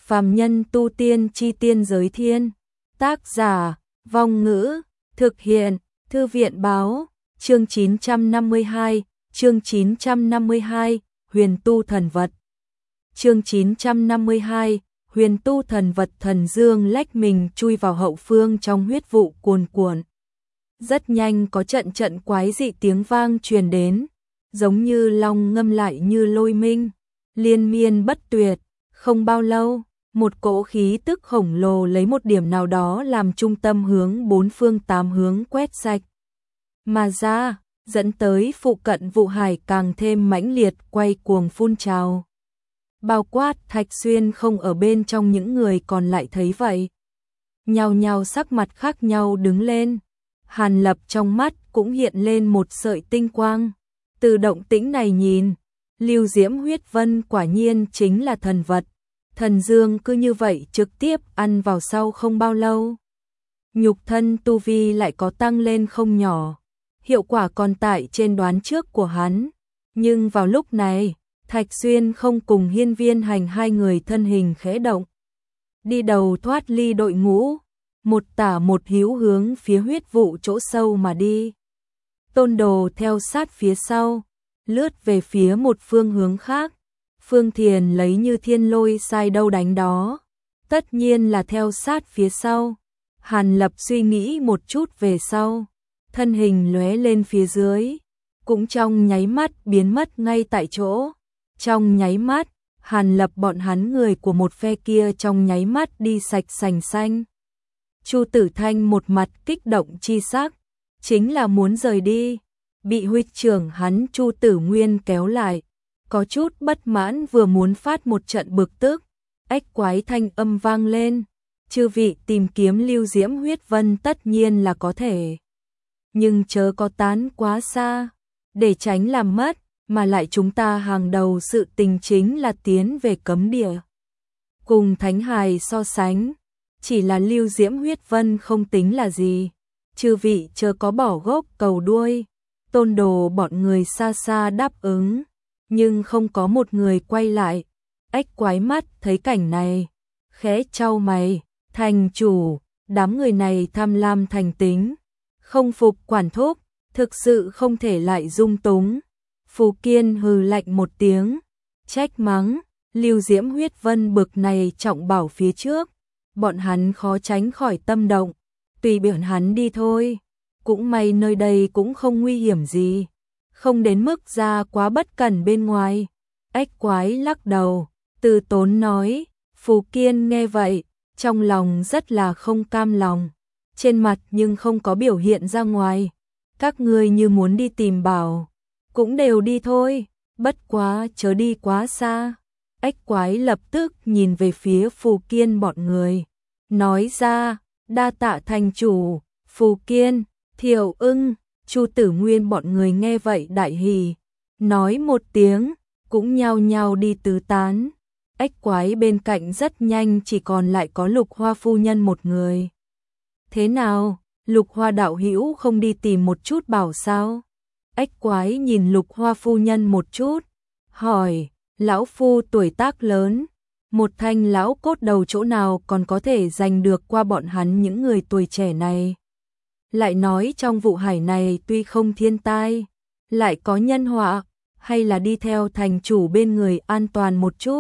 Phàm nhân tu tiên chi tiên giới thiên. Tác giả, Vong Ngữ, thực hiện, Thư viện báo, chương 952, Huyền tu thần vật. Chương 952, Huyền tu thần vật. Thần dương lách mình chui vào hậu phương trong huyết vụ cuồn cuộn. Rất nhanh có trận trận quái dị tiếng vang truyền đến, giống như long ngâm lại như lôi minh, liên miên bất tuyệt. Không bao lâu, một cỗ khí tức khổng lồ lấy một điểm nào đó làm trung tâm hướng bốn phương tám hướng quét sạch mà ra, dẫn tới phụ cận vụ hải càng thêm mãnh liệt quay cuồng phun trào. Bao quát Thạch Xuyên không ở bên trong, những người còn lại thấy vậy, nhao nhao sắc mặt khác nhau đứng lên. Hàn Lập trong mắt cũng hiện lên một sợi tinh quang. Từ động tĩnh này nhìn, Lưu Diễm huyết vân quả nhiên chính là thần vật. Thần dương cứ như vậy trực tiếp ăn vào sau không bao lâu, nhục thân tu vi lại có tăng lên không nhỏ. Hiệu quả còn tại trên đoán trước của hắn. Nhưng vào lúc này, Thạch Xuyên không cùng Hiên Viên Hành hai người thân hình khẽ động, đi đầu thoát ly đội ngũ, một tả một hữu hướng phía huyết vụ chỗ sâu mà đi. Tôn Đồ theo sát phía sau, lướt về phía một phương hướng khác. Phương Thiền lấy như thiên lôi sai đâu đánh đó, tất nhiên là theo sát phía sau. Hàn Lập suy nghĩ một chút về sau, thân hình lóe lên phía dưới, cũng trong nháy mắt biến mất ngay tại chỗ. Trong nháy mắt, Hàn Lập bọn hắn người của một phe kia trong nháy mắt đi sạch sành xanh. Chu Tử Thanh một mặt kích động chi sắc, chính là muốn rời đi, bị huynh trưởng hắn Chu Tử Nguyên kéo lại, có chút bất mãn vừa muốn phát một trận bực tức. Ách quái thanh âm vang lên, chư vị tìm kiếm Lưu Diễm huyết vân tất nhiên là có thể, nhưng chớ có tán quá xa, để tránh làm mất, mà lại chúng ta hàng đầu sự tình chính là tiến về cấm địa. Cùng Thánh Hài so sánh, chỉ là Lưu Diễm huyết vân không tính là gì, chư vị chớ có bỏ gốc cầu đuôi. Tôn Đồ bọn người xa xa đáp ứng, nhưng không có một người quay lại. Ách quái mắt thấy cảnh này, khẽ chau mày, thành chủ, đám người này tham lam thành tính, không phục quản thúc, thực sự không thể lại dung túng. Phù Kiên hừ lạnh một tiếng, trách mắng, Lưu Diễm huyết vân bực này trọng bảo phía trước, bọn hắn khó tránh khỏi tâm động, tùy bọn hắn đi thôi, cũng may nơi đây cũng không nguy hiểm gì, không đến mức ra quá bất cẩn bên ngoài. Ách quái lắc đầu, từ tốn nói. Phù Kiên nghe vậy, trong lòng rất là không cam lòng, trên mặt nhưng không có biểu hiện ra ngoài. Các ngươi như muốn đi tìm bảo, cũng đều đi thôi, bất quá chớ đi quá xa. Ách quái lập tức nhìn về phía Phù Kiên bọn người, nói ra, đa tạ thành chủ. Phù Kiên, Thiệu Ưng, Chu Tử Nguyên bọn người nghe vậy đại hỉ, nói một tiếng, cũng nhao nhao đi tứ tán. Ách quái bên cạnh rất nhanh chỉ còn lại có Lục Hoa phu nhân một người. Thế nào, Lục Hoa đạo hữu không đi tìm một chút bảo sao? Ách quái nhìn Lục Hoa phu nhân một chút, hỏi, lão phu tuổi tác lớn, một thanh lão cốt đầu chỗ nào còn có thể giành được qua bọn hắn những người tuổi trẻ này. Lại nói trong vụ hải này tuy không thiên tai, lại có nhân họa, hay là đi theo thành chủ bên người an toàn một chút.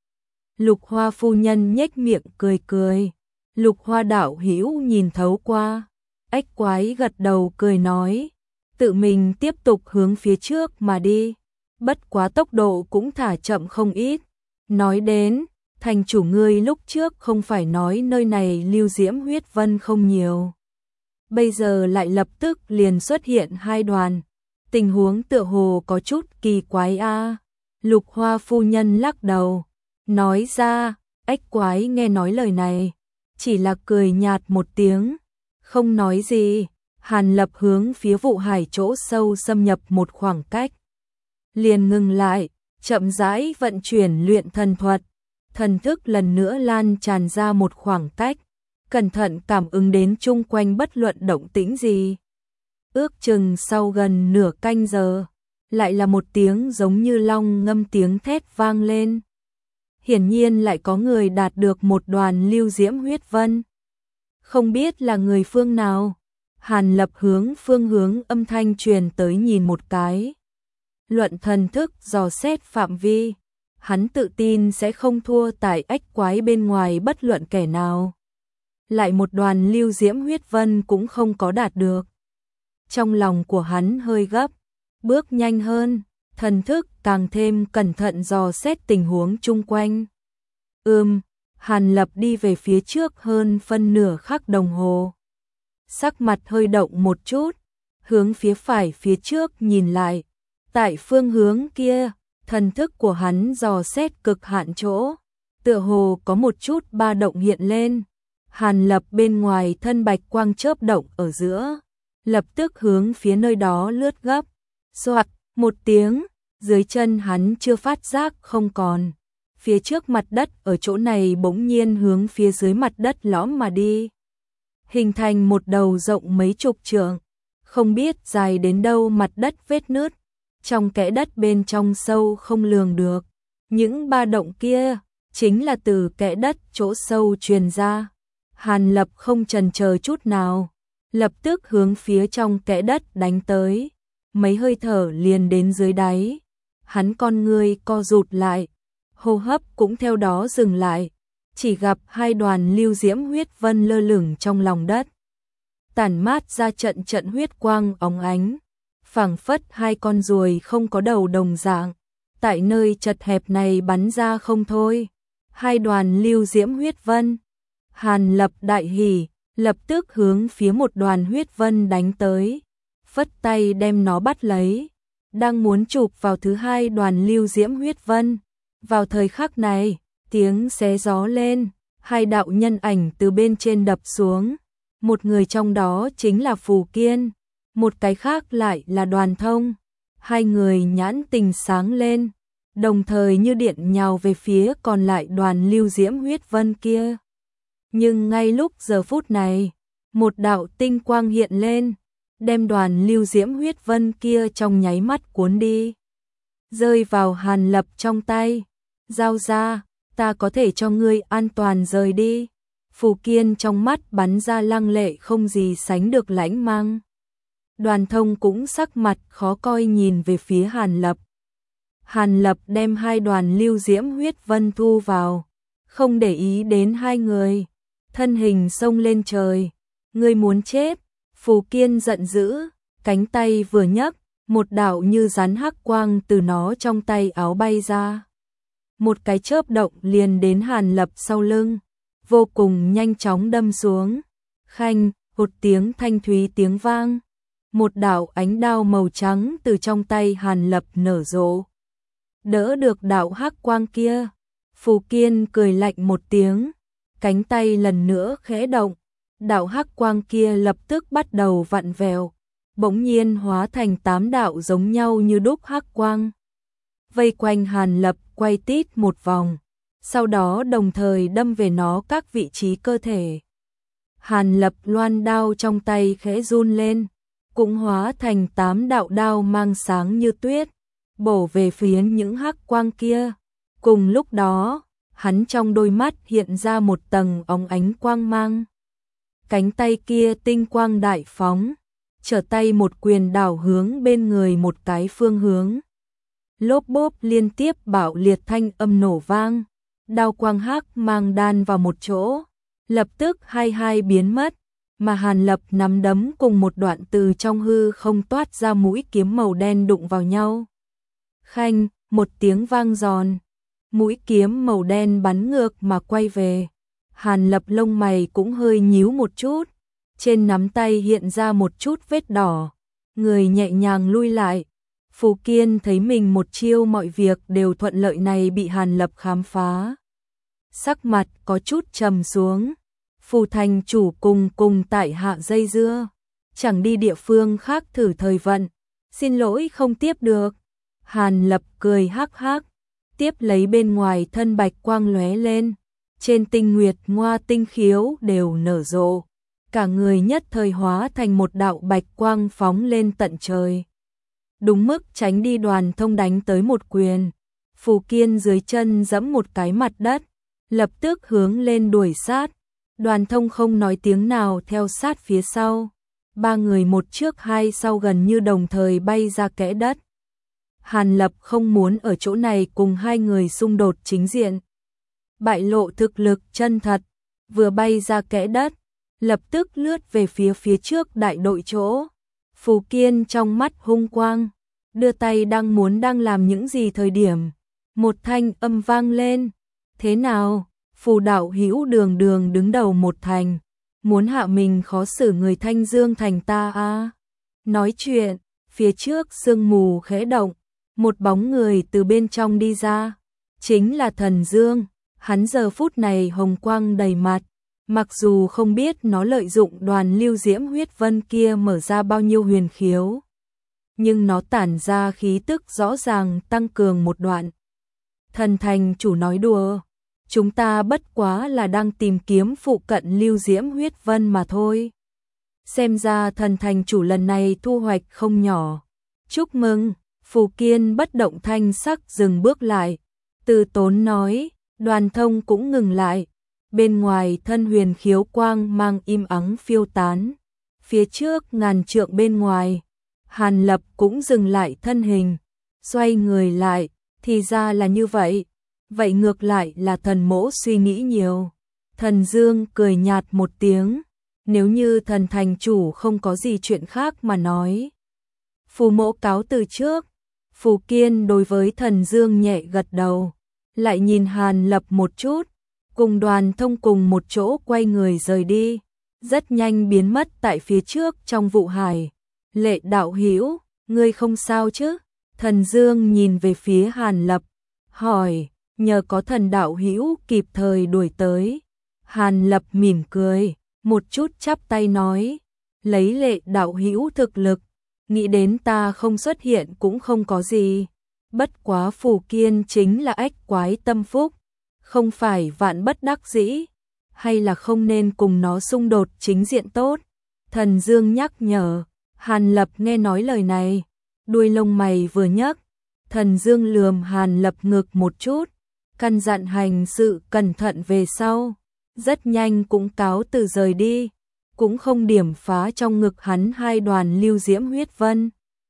Lục Hoa phu nhân nhếch miệng cười cười, Lục Hoa đạo hữu nhìn thấu qua. Ách quái gật đầu cười nói, tự mình tiếp tục hướng phía trước mà đi, bất quá tốc độ cũng thả chậm không ít. Nói đến, thành chủ ngươi lúc trước không phải nói nơi này Lưu Diễm huyết vân không nhiều, bây giờ lại lập tức liền xuất hiện hai đoàn, tình huống tựa hồ có chút kỳ quái a. Lục Hoa phu nhân lắc đầu, nói ra. Ách quái nghe nói lời này, chỉ là cười nhạt một tiếng, không nói gì. Hàn Lập hướng phía vụ hải chỗ sâu xâm nhập một khoảng cách, liền ngừng lại, chậm rãi vận chuyển luyện thần thuật, thần thức lần nữa lan tràn ra một khoảng cách, cẩn thận cảm ứng đến chung quanh bất luận động tĩnh gì. Ước chừng sau gần nửa canh giờ, lại là một tiếng giống như long ngâm tiếng thét vang lên. hiển nhiên lại có người đạt được một đoàn lưu diễm huyết vân. Không biết là người phương nào. Hàn Lập hướng phương hướng âm thanh truyền tới nhìn một cái. Luận thần thức dò xét phạm vi, hắn tự tin sẽ không thua tại ách quái bên ngoài bất luận kẻ nào. Lại một đoàn lưu diễm huyết vân cũng không có đạt được. Trong lòng của hắn hơi gấp, bước nhanh hơn, thần thức càng thêm cẩn thận dò xét tình huống chung quanh. Hàn Lập đi về phía trước hơn phân nửa khắc đồng hồ. Sắc mặt hơi động một chút, hướng phía phải phía trước nhìn lại. Tại phương hướng kia, thần thức của hắn dò xét cực hạn chỗ, tựa hồ có một chút ba động hiện lên. Hàn Lập bên ngoài thân bạch quang chớp động ở giữa, lập tức hướng phía nơi đó lướt gấp. Soạt, một tiếng, dưới chân hắn chưa phát giác không còn. Phía trước mặt đất ở chỗ này bỗng nhiên hướng phía dưới mặt đất lõm mà đi. Hình thành một đầu rộng mấy chục trượng, không biết dài đến đâu mặt đất vết nứt. Trong kẽ đất bên trong sâu không lường được. Những ba động kia chính là từ kẽ đất chỗ sâu truyền ra. Hàn Lập không chần chờ chút nào, lập tức hướng phía trong kẽ đất đánh tới. Mấy hơi thở liền đến dưới đáy. Hắn con người co rụt lại, hô hấp cũng theo đó dừng lại. Chỉ gặp hai đoàn lưu diễm huyết vân lơ lửng trong lòng đất, tản mát ra trận trận huyết quang óng ánh, phảng phất hai con ruồi không có đầu đồng dạng, tại nơi chật hẹp này bắn ra không thôi. Hai đoàn lưu diễm huyết vân. Hàn Lập đại hỉ, lập tức hướng phía một đoàn huyết vân đánh tới, phất tay đem nó bắt lấy, đang muốn chụp vào thứ hai đoàn lưu diễm huyết vân. Vào thời khắc này, tiếng xé gió lên, hai đạo nhân ảnh từ bên trên đập xuống. Một người trong đó chính là Phù Kiên, một cái khác lại là Đoàn Thông. Hai người nhãn tình sáng lên, đồng thời như điện nhào về phía còn lại đoàn lưu diễm huyết vân kia. Nhưng ngay lúc giờ phút này, một đạo tinh quang hiện lên, đem đoàn lưu diễm huyết vân kia trong nháy mắt cuốn đi, rơi vào Hàn Lập trong tay. Giao ra, ta có thể cho ngươi an toàn rời đi. Phù Kiên trong mắt bắn ra lăng lệ không gì sánh được lãnh mang. Đoàn Thông cũng sắc mặt khó coi nhìn về phía Hàn Lập. Hàn Lập đem hai đoàn lưu diễm huyết vân thu vào, không để ý đến hai người, thân hình xông lên trời. Ngươi muốn chết? Phù Kiên giận dữ, cánh tay vừa nhấc, một đạo như rắn hắc quang từ nó trong tay áo bay ra. Một cái chớp động liền đến Hàn Lập sau lưng, vô cùng nhanh chóng đâm xuống. Khanh, một tiếng thanh thúy tiếng vang, một đạo ánh đao màu trắng từ trong tay Hàn Lập nở rộ, đỡ được đạo hắc quang kia. Phù Kiên cười lạnh một tiếng, cánh tay lần nữa khẽ động, đạo hắc quang kia lập tức bắt đầu vặn vẹo, bỗng nhiên hóa thành 8 đạo giống nhau như đúc hắc quang, vây quanh Hàn Lập quay tít một vòng, sau đó đồng thời đâm về nó các vị trí cơ thể. Hàn Lập loan đao trong tay khẽ run lên, cũng hóa thành 8 đạo đao mang sáng như tuyết, bổ về phía những hắc quang kia. Cùng lúc đó, hắn trong đôi mắt hiện ra một tầng óng ánh quang mang. Cánh tay kia tinh quang đại phóng, trở tay một quyền đảo hướng bên người một cái phương hướng. Lốp bốp liên tiếp bạo liệt thanh âm nổ vang, đao quang hắc mang đan vào một chỗ, lập tức hai biến mất, mà Hàn Lập nắm đấm cùng một đoạn từ trong hư không toát ra mũi kiếm màu đen đụng vào nhau. Khanh, một tiếng vang giòn, mũi kiếm màu đen bắn ngược mà quay về. Hàn Lập lông mày cũng hơi nhíu một chút, trên nắm tay hiện ra một chút vết đỏ, người nhẹ nhàng lui lại. Phù Kiên thấy mình một chiêu mọi việc đều thuận lợi này bị Hàn Lập khám phá, sắc mặt có chút trầm xuống. Phù thành chủ cùng tại hạ dây dưa, chẳng đi địa phương khác thử thời vận, xin lỗi không tiếp được. Hàn Lập cười hắc hắc, tiếp lấy bên ngoài thân bạch quang lóe lên, trên tinh nguyệt ngoa tinh khiếu đều nở rộ, cả người nhất thời hóa thành một đạo bạch quang phóng lên tận trời. Đúng mức tránh đi Đoàn Thông đánh tới một quyền, Phù Kiên dưới chân giẫm một cái mặt đất, lập tức hướng lên đuổi sát. Đoàn Thông không nói tiếng nào theo sát phía sau. Ba người một trước hai sau gần như đồng thời bay ra kẽ đất. Hàn Lập không muốn ở chỗ này cùng hai người xung đột chính diện, bại lộ thực lực chân thật, vừa bay ra kẽ đất, lập tức lướt về phía trước đại đội chỗ. Phù Kiên trong mắt hung quang, đưa tay đang làm những gì thời điểm, một thanh âm vang lên. Thế nào? Phù đạo hữu đường đường đứng đầu một thành, muốn hạ mình khó xử người Thanh Dương thành ta à? Nói chuyện, phía trước sương mù khẽ động, một bóng người từ bên trong đi ra, chính là Thần Dương. Hắn giờ phút này hồng quang đầy mặt, mặc dù không biết nó lợi dụng đoàn lưu diễm huyết vân kia mở ra bao nhiêu huyền khiếu, nhưng nó tản ra khí tức rõ ràng tăng cường một đoạn. Thần thành chủ nói đùa, chúng ta bất quá là đang tìm kiếm phụ cận lưu diễm huyết vân mà thôi. Xem ra thần thành chủ lần này thu hoạch không nhỏ. Chúc mừng. Phù Kiên bất động thanh sắc dừng bước lại. Từ Tốn nói, Đoàn Thông cũng ngừng lại. Bên ngoài thân huyền khiếu quang mang im ắng phiêu tán. Phía trước ngàn trượng bên ngoài, Hàn Lập cũng dừng lại thân hình, xoay người lại, thì ra là như vậy. Vậy ngược lại là thần mỗ suy nghĩ nhiều. Thần Dương cười nhạt một tiếng, nếu như thần thành chủ không có gì chuyện khác mà nói, Phù mỗ cáo từ trước. Phù Kiên đối với Thần Dương nhẹ gật đầu, lại nhìn Hàn Lập một chút, cùng Đoàn Thông cùng một chỗ quay người rời đi, rất nhanh biến mất tại phía trước trong vụ hải. Lệ đạo hữu, ngươi không sao chứ? Thần Dương nhìn về phía Hàn Lập, hỏi, nhờ có thần đạo hữu kịp thời đuổi tới. Hàn Lập mỉm cười, một chút chắp tay nói, lấy Lệ đạo hữu thực lực, nghĩ đến ta không xuất hiện cũng không có gì. Bất quá Phù Kiên chính là ách quái tâm phúc, không phải vạn bất đắc dĩ, hay là không nên cùng nó xung đột chính diện tốt. Thần Dương nhắc nhở. Hàn Lập nghe nói lời này, đuôi lông mày vừa nhấc. Thần Dương lườm Hàn Lập ngực một chút, căn dặn hành sự cẩn thận về sau, rất nhanh cũng cáo từ rời đi, cũng không điểm phá trong ngực hắn hai đoàn lưu diễm huyết vân.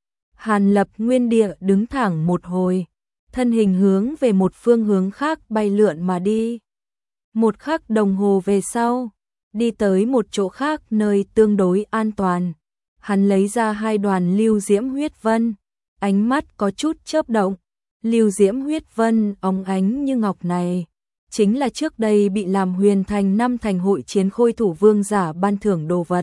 Hàn Lập nguyên địa đứng thẳng một hồi, thân hình hướng về một phương hướng khác bay lượn mà đi. Một khắc đồng hồ về sau, đi tới một chỗ khác nơi tương đối an toàn. Hắn lấy ra hai đoàn lưu diễm huyết vân, ánh mắt có chút chớp động. Lưu diễm huyết vân óng ánh như ngọc này, chính là trước đây bị làm huyền thành năm thành hội chiến khôi thủ vương giả ban thưởng đồ vật.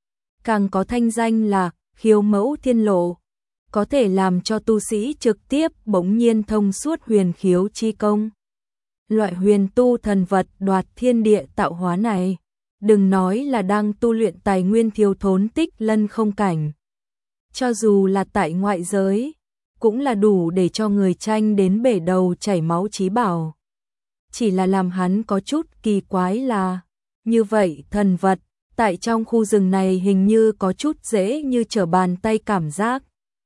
Càng có thanh danh là khiếu mẫu thiên lộ, có thể làm cho tu sĩ trực tiếp bỗng nhiên thông suốt huyền khiếu chi công. Loại huyền tu thần vật đoạt thiên địa tạo hóa này, đừng nói là đang tu luyện tài nguyên thiếu thốn tích lân không cảnh, cho dù là tại ngoại giới, cũng là đủ để cho người tranh đến bể đầu chảy máu chí bảo. Chỉ là làm hắn có chút kỳ quái là, như vậy thần vật, tại trong khu rừng này hình như có chút dễ như trở bàn tay cảm giác.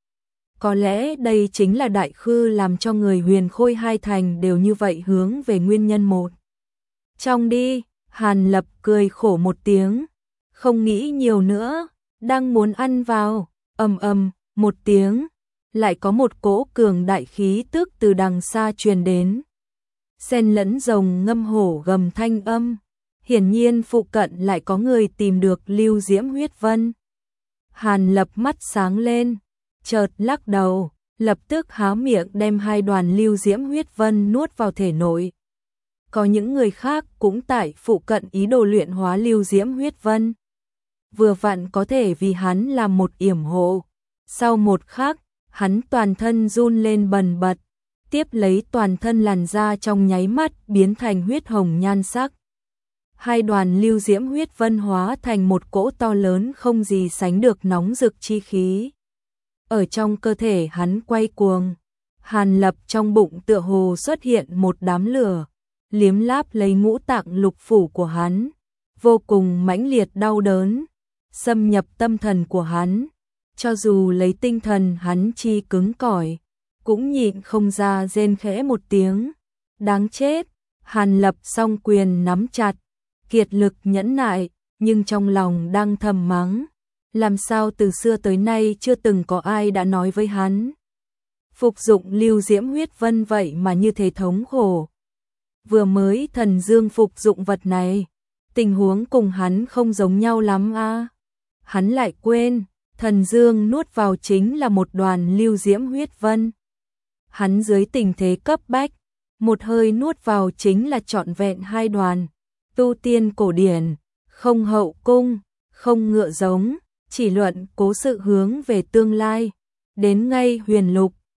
Có lẽ đây chính là đại khư làm cho người huyền khôi hai thành đều như vậy hướng về nguyên nhân một. Trong đi, Hàn Lập cười khổ một tiếng, không nghĩ nhiều nữa, đang muốn ăn vào, một tiếng, lại có một cỗ cường đại khí tức từ đằng xa truyền đến. Xen lẫn rồng ngâm hổ gầm thanh âm, hiển nhiên phụ cận lại có người tìm được lưu diễm huyết vân. Hàn Lập mắt sáng lên, chợt lắc đầu, lập tức há miệng đem hai đoàn lưu diễm huyết vân nuốt vào thể nội. Có những người khác cũng tại phụ cận ý đồ luyện hóa lưu diễm huyết vân, vừa vặn có thể vì hắn làm một yểm hộ. Sau một khắc, hắn toàn thân run lên bần bật, tiếp lấy toàn thân làn da trong nháy mắt biến thành huyết hồng nhan sắc. Hai đoàn lưu diễm huyết vân hóa thành một cỗ to lớn không gì sánh được nóng rực chi khí. Ở trong cơ thể hắn quay cuồng, Hàn Lập trong bụng tựa hồ xuất hiện một đám lửa, liếm láp lấy ngũ tạng lục phủ của hắn, vô cùng mãnh liệt đau đớn, xâm nhập tâm thần của hắn. Cho dù lấy tinh thần hắn chi cứng cỏi, cũng nhịn không ra rên khẽ một tiếng. Đáng chết, Hàn Lập song quyền nắm chặt, kiệt lực nhẫn nại, nhưng trong lòng đang thầm mắng. Làm sao từ xưa tới nay chưa từng có ai đã nói với hắn. Phục dụng lưu diễm huyết vân vậy mà như thế thống khổ. Vừa mới thần dương phục dụng vật này, tình huống cùng hắn không giống nhau lắm a. Hắn lại quên, thần dương nuốt vào chính là một đoàn lưu diễm huyết vân. Hắn dưới tình thế cấp bách, một hơi nuốt vào chính là trọn vẹn 2 đoàn. Tu tiên cổ điển, không hậu cung, không ngựa giống, chỉ luận cố sự hướng về tương lai. Đến ngay huyền lục,